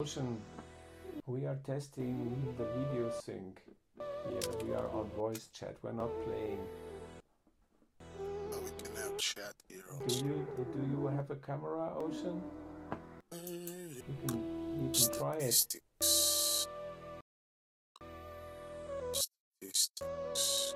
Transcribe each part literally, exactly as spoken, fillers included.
Ocean, we are testing the video sync. Yeah, we are on voice chat. We're not playing. Oh, we can have chat here Do also. you do you have a camera, Ocean? You can you can try it. Statistics. Statistics.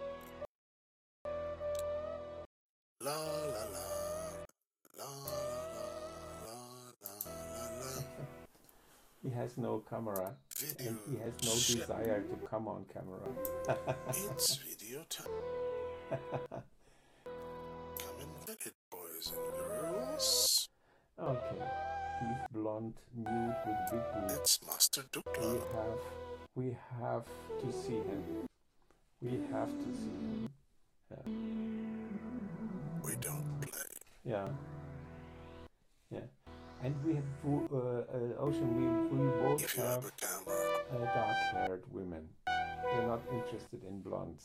La la la. La la la la la la. He has no camera, Video and he has no chat. desire to come on camera. It's video time. Come and get it, boys and girls. Okay, he's blonde, nude with big boobs. It's Master We Dukla. have we have to see him. We have to see him. Yeah. We don't play. Yeah. Yeah. And we have uh, uh, Ocean. We we both If you have have a camera, uh, dark-haired women. We're not interested in blondes.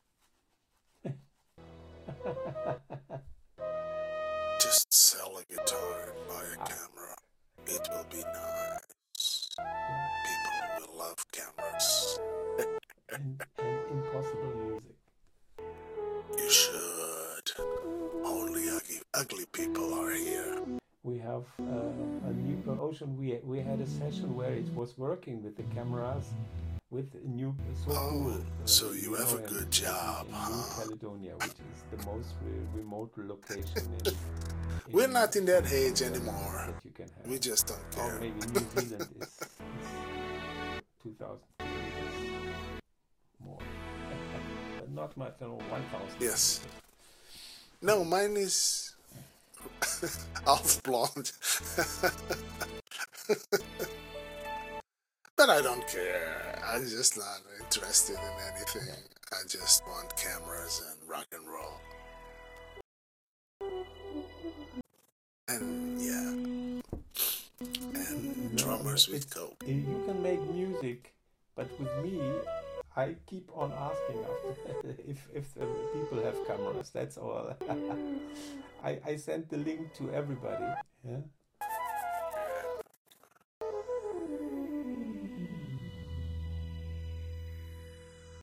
just sell a guitar and buy a camera. It will be nice. People will love cameras. and, and impossible music. You should. Only ugly, ugly people are here. We have uh, a new uh, Ocean. We we had a session where it was working with the cameras, with a new so Oh, cool. uh, so you have a know, in- good job, in New huh? Caledonia, which is the most re- remote location in, in. We're not in that age anymore. That you can have. We just don't Or care. maybe New Zealand is, is two thousand kilometers more. But not much, no, one thousand. Yes. No, mine is half blonde. But I don't care. I'm just not interested in anything. I just want cameras and rock and roll. And yeah. And drummers with It's- coke. You can make music, but with me, I keep on asking after if if the people have cameras. That's all. I I sent the link to everybody. Yeah.